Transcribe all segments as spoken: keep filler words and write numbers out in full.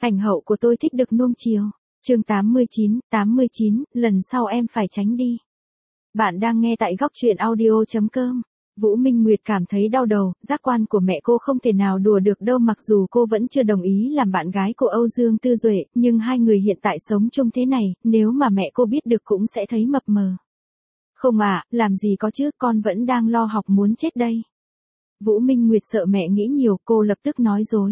Ảnh hậu của tôi thích được nuông chiều. Chương tám mươi chín, tám mươi chín, lần sau em phải tránh đi. Bạn đang nghe tại góc truyện audio chấm com. Vũ Minh Nguyệt cảm thấy đau đầu, giác quan của mẹ cô không thể nào đùa được đâu, mặc dù cô vẫn chưa đồng ý làm bạn gái của Âu Dương Tư Duệ, nhưng hai người hiện tại sống chung thế này, nếu mà mẹ cô biết được cũng sẽ thấy mập mờ. Không à, làm gì có chứ, con vẫn đang lo học muốn chết đây. Vũ Minh Nguyệt sợ mẹ nghĩ nhiều, cô lập tức nói dối.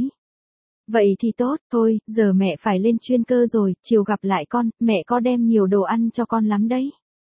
Vậy thì tốt, thôi, giờ mẹ phải lên chuyên cơ rồi, chiều gặp lại con, mẹ có đem nhiều đồ ăn cho con lắm đấy.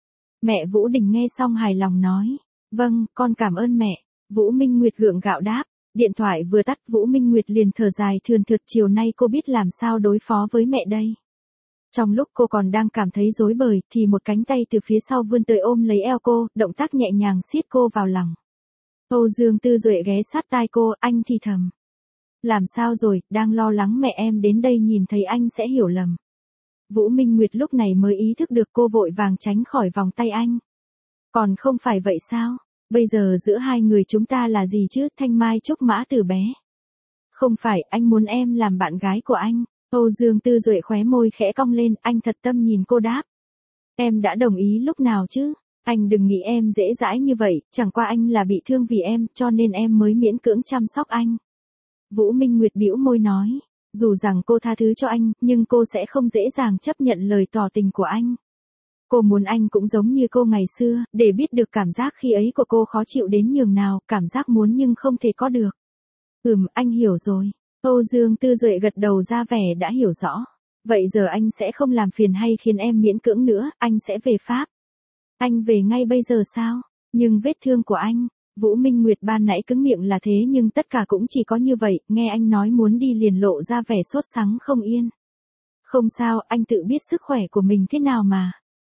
Mẹ Vũ Đình nghe xong hài lòng nói. Vâng, con cảm ơn mẹ. Vũ Minh Nguyệt gượng gạo đáp. Điện thoại vừa tắt, Vũ Minh Nguyệt liền thở dài thườn thượt, chiều nay cô biết làm sao đối phó với mẹ đây. Trong lúc cô còn đang cảm thấy rối bời, thì một cánh tay từ phía sau vươn tới ôm lấy eo cô, động tác nhẹ nhàng siết cô vào lòng. Âu Dương Tư Duệ ghé sát tai cô, anh thì thầm. Làm sao rồi, đang lo lắng mẹ em đến đây nhìn thấy anh sẽ hiểu lầm. Vũ Minh Nguyệt lúc này mới ý thức được, cô vội vàng tránh khỏi vòng tay anh. Còn không phải vậy sao? Bây giờ giữa hai người chúng ta là gì chứ, thanh mai trúc mã từ bé. Không phải, anh muốn em làm bạn gái của anh. Âu Dương Tư Duệ khóe môi khẽ cong lên, anh thật tâm nhìn cô đáp. Em đã đồng ý lúc nào chứ? Anh đừng nghĩ em dễ dãi như vậy, chẳng qua anh là bị thương vì em, cho nên em mới miễn cưỡng chăm sóc anh. Vũ Minh Nguyệt bĩu môi nói, dù rằng cô tha thứ cho anh, nhưng cô sẽ không dễ dàng chấp nhận lời tỏ tình của anh. Cô muốn anh cũng giống như cô ngày xưa, để biết được cảm giác khi ấy của cô khó chịu đến nhường nào, cảm giác muốn nhưng không thể có được. Ừm, anh hiểu rồi. Âu Dương Tư Duệ gật đầu ra vẻ đã hiểu rõ. Vậy giờ anh sẽ không làm phiền hay khiến em miễn cưỡng nữa, anh sẽ về Pháp. Anh về ngay bây giờ sao? Nhưng vết thương của anh, Vũ Minh Nguyệt ban nãy cứng miệng là thế nhưng tất cả cũng chỉ có như vậy, nghe anh nói muốn đi liền lộ ra vẻ sốt sắng không yên. Không sao, anh tự biết sức khỏe của mình thế nào mà.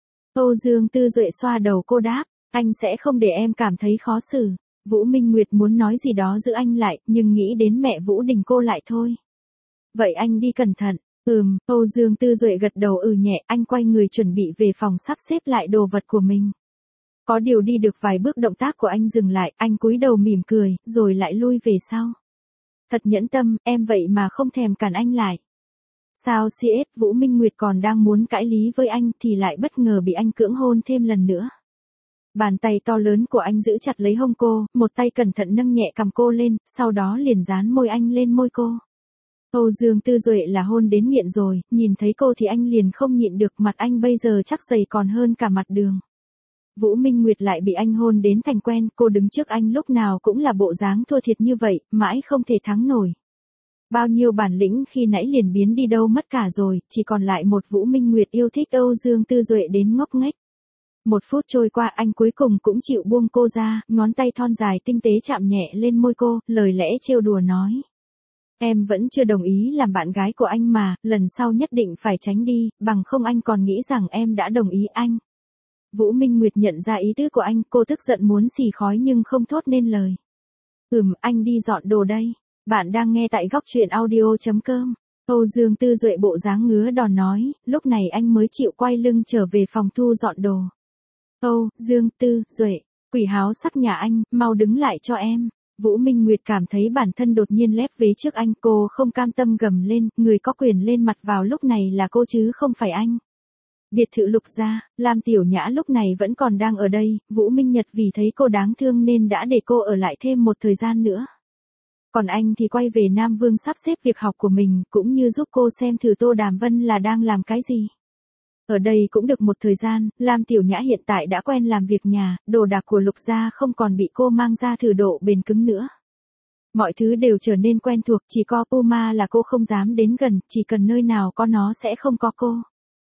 Âu Dương Tư Duệ xoa đầu cô đáp, anh sẽ không để em cảm thấy khó xử. Vũ Minh Nguyệt muốn nói gì đó giữ anh lại, nhưng nghĩ đến mẹ Vũ Đình cô lại thôi. Vậy anh đi cẩn thận. Ừm, Âu Dương Tư Duệ gật đầu ừ nhẹ, anh quay người chuẩn bị về phòng sắp xếp lại đồ vật của mình. Có điều đi được vài bước động tác của anh dừng lại, anh cúi đầu mỉm cười, rồi lại lui về sau. Thật nhẫn tâm, em vậy mà không thèm cản anh lại. Sao xê ét, Vũ Minh Nguyệt còn đang muốn cãi lý với anh thì lại bất ngờ bị anh cưỡng hôn thêm lần nữa. Bàn tay to lớn của anh giữ chặt lấy hông cô, một tay cẩn thận nâng nhẹ cằm cô lên, sau đó liền dán môi anh lên môi cô. Âu Dương Tư Duệ là hôn đến nghiện rồi, nhìn thấy cô thì anh liền không nhịn được, mặt anh bây giờ chắc dày còn hơn cả mặt đường. Vũ Minh Nguyệt lại bị anh hôn đến thành quen, cô đứng trước anh lúc nào cũng là bộ dáng thua thiệt như vậy, mãi không thể thắng nổi. Bao nhiêu bản lĩnh khi nãy liền biến đi đâu mất cả rồi, chỉ còn lại một Vũ Minh Nguyệt yêu thích Âu Dương Tư Duệ đến ngốc nghếch. Một phút trôi qua anh cuối cùng cũng chịu buông cô ra, ngón tay thon dài tinh tế chạm nhẹ lên môi cô, lời lẽ trêu đùa nói. Em vẫn chưa đồng ý làm bạn gái của anh mà, lần sau nhất định phải tránh đi, bằng không anh còn nghĩ rằng em đã đồng ý anh. Vũ Minh Nguyệt nhận ra ý tứ của anh, cô tức giận muốn xì khói nhưng không thốt nên lời. Ừm, anh đi dọn đồ đây. Bạn đang nghe tại góc truyện audio chấm com. Âu Dương Tư Duệ bộ dáng ngứa đòn nói, lúc này anh mới chịu quay lưng trở về phòng thu dọn đồ. Âu Dương Tư Duệ, quỷ háo sắc nhà anh, mau đứng lại cho em. Vũ Minh Nguyệt cảm thấy bản thân đột nhiên lép vế trước anh, cô không cam tâm gầm lên, người có quyền lên mặt vào lúc này là cô chứ không phải anh. Biệt thự Lục gia, Lam Tiểu Nhã lúc này vẫn còn đang ở đây, Vũ Minh Nhật vì thấy cô đáng thương nên đã để cô ở lại thêm một thời gian nữa. Còn anh thì quay về Nam Vương sắp xếp việc học của mình, cũng như giúp cô xem thử Tô Đàm Vân là đang làm cái gì. Ở đây cũng được một thời gian, Lam Tiểu Nhã hiện tại đã quen làm việc nhà, đồ đạc của Lục gia không còn bị cô mang ra thử độ bền cứng nữa. Mọi thứ đều trở nên quen thuộc, chỉ có Puma là cô không dám đến gần, chỉ cần nơi nào có nó sẽ không có cô.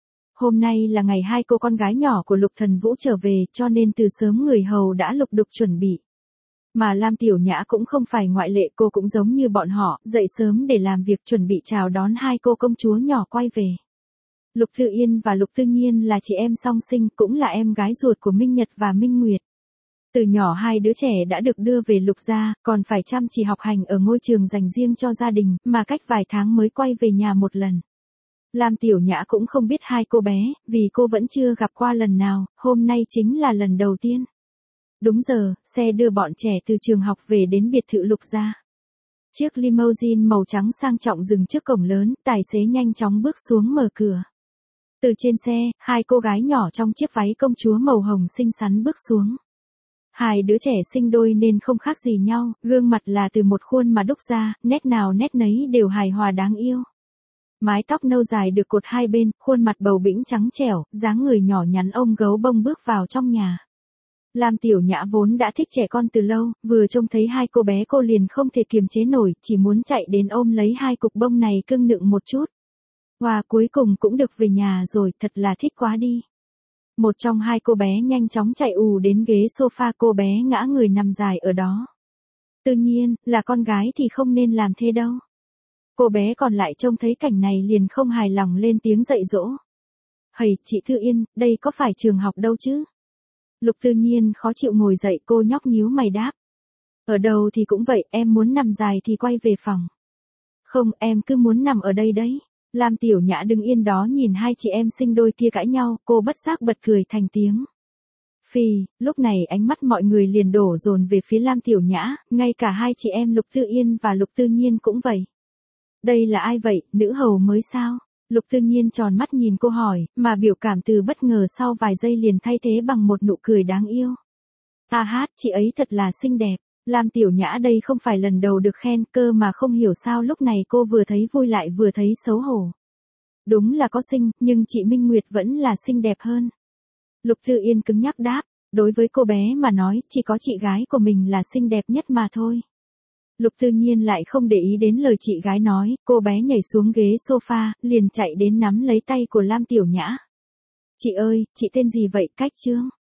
Hôm nay là ngày hai cô con gái nhỏ của Lục Thần Vũ trở về, cho nên từ sớm người hầu đã lục đục chuẩn bị. Mà Lam Tiểu Nhã cũng không phải ngoại lệ, cô cũng giống như bọn họ, dậy sớm để làm việc chuẩn bị chào đón hai cô công chúa nhỏ quay về. Lục Thư Yên và Lục Tư Nhiên là chị em song sinh, cũng là em gái ruột của Minh Nhật và Minh Nguyệt. Từ nhỏ hai đứa trẻ đã được đưa về Lục gia, còn phải chăm chỉ học hành ở ngôi trường dành riêng cho gia đình, mà cách vài tháng mới quay về nhà một lần. Lam Tiểu Nhã cũng không biết hai cô bé, vì cô vẫn chưa gặp qua lần nào, hôm nay chính là lần đầu tiên. Đúng giờ, xe đưa bọn trẻ từ trường học về đến biệt thự Lục gia. Chiếc limousine màu trắng sang trọng dừng trước cổng lớn, tài xế nhanh chóng bước xuống mở cửa. Từ trên xe, hai cô gái nhỏ trong chiếc váy công chúa màu hồng xinh xắn bước xuống. Hai đứa trẻ sinh đôi nên không khác gì nhau, gương mặt là từ một khuôn mà đúc ra, nét nào nét nấy đều hài hòa đáng yêu. Mái tóc nâu dài được cột hai bên, khuôn mặt bầu bĩnh trắng trẻo, dáng người nhỏ nhắn ôm gấu bông bước vào trong nhà. Lam Tiểu Nhã vốn đã thích trẻ con từ lâu, vừa trông thấy hai cô bé cô liền không thể kiềm chế nổi, chỉ muốn chạy đến ôm lấy hai cục bông này cưng nựng một chút. Wow, cuối cùng cũng được về nhà rồi, thật là thích quá đi. Một trong hai cô bé nhanh chóng chạy ù đến ghế sofa, cô bé ngã người nằm dài ở đó. Tự nhiên, là con gái thì không nên làm thế đâu. Cô bé còn lại trông thấy cảnh này liền không hài lòng lên tiếng dạy dỗ. Hầy, chị Thư Yên, đây có phải trường học đâu chứ? Lục Tư Nhiên khó chịu ngồi dậy, cô nhóc nhíu mày đáp. Ở đâu thì cũng vậy, em muốn nằm dài thì quay về phòng. Không, em cứ muốn nằm ở đây đấy. Lam Tiểu Nhã đứng yên đó nhìn hai chị em sinh đôi kia cãi nhau, cô bất giác bật cười thành tiếng. Phì, lúc này ánh mắt mọi người liền đổ dồn về phía Lam Tiểu Nhã, ngay cả hai chị em Lục Tư Yên và Lục Tư Nhiên cũng vậy. Đây là ai vậy, nữ hầu mới sao? Lục Tư Nhiên tròn mắt nhìn cô hỏi, mà biểu cảm từ bất ngờ sau vài giây liền thay thế bằng một nụ cười đáng yêu. À hát, chị ấy thật là xinh đẹp. Lam Tiểu Nhã đây không phải lần đầu được khen, cơ mà không hiểu sao lúc này cô vừa thấy vui lại vừa thấy xấu hổ. Đúng là có xinh, nhưng chị Minh Nguyệt vẫn là xinh đẹp hơn. Lục Tư Yên cứng nhắc đáp, đối với cô bé mà nói, chỉ có chị gái của mình là xinh đẹp nhất mà thôi. Lục Tư Nhiên lại không để ý đến lời chị gái nói, cô bé nhảy xuống ghế sofa, liền chạy đến nắm lấy tay của Lam Tiểu Nhã. Chị ơi, chị tên gì vậy, Cách Trương?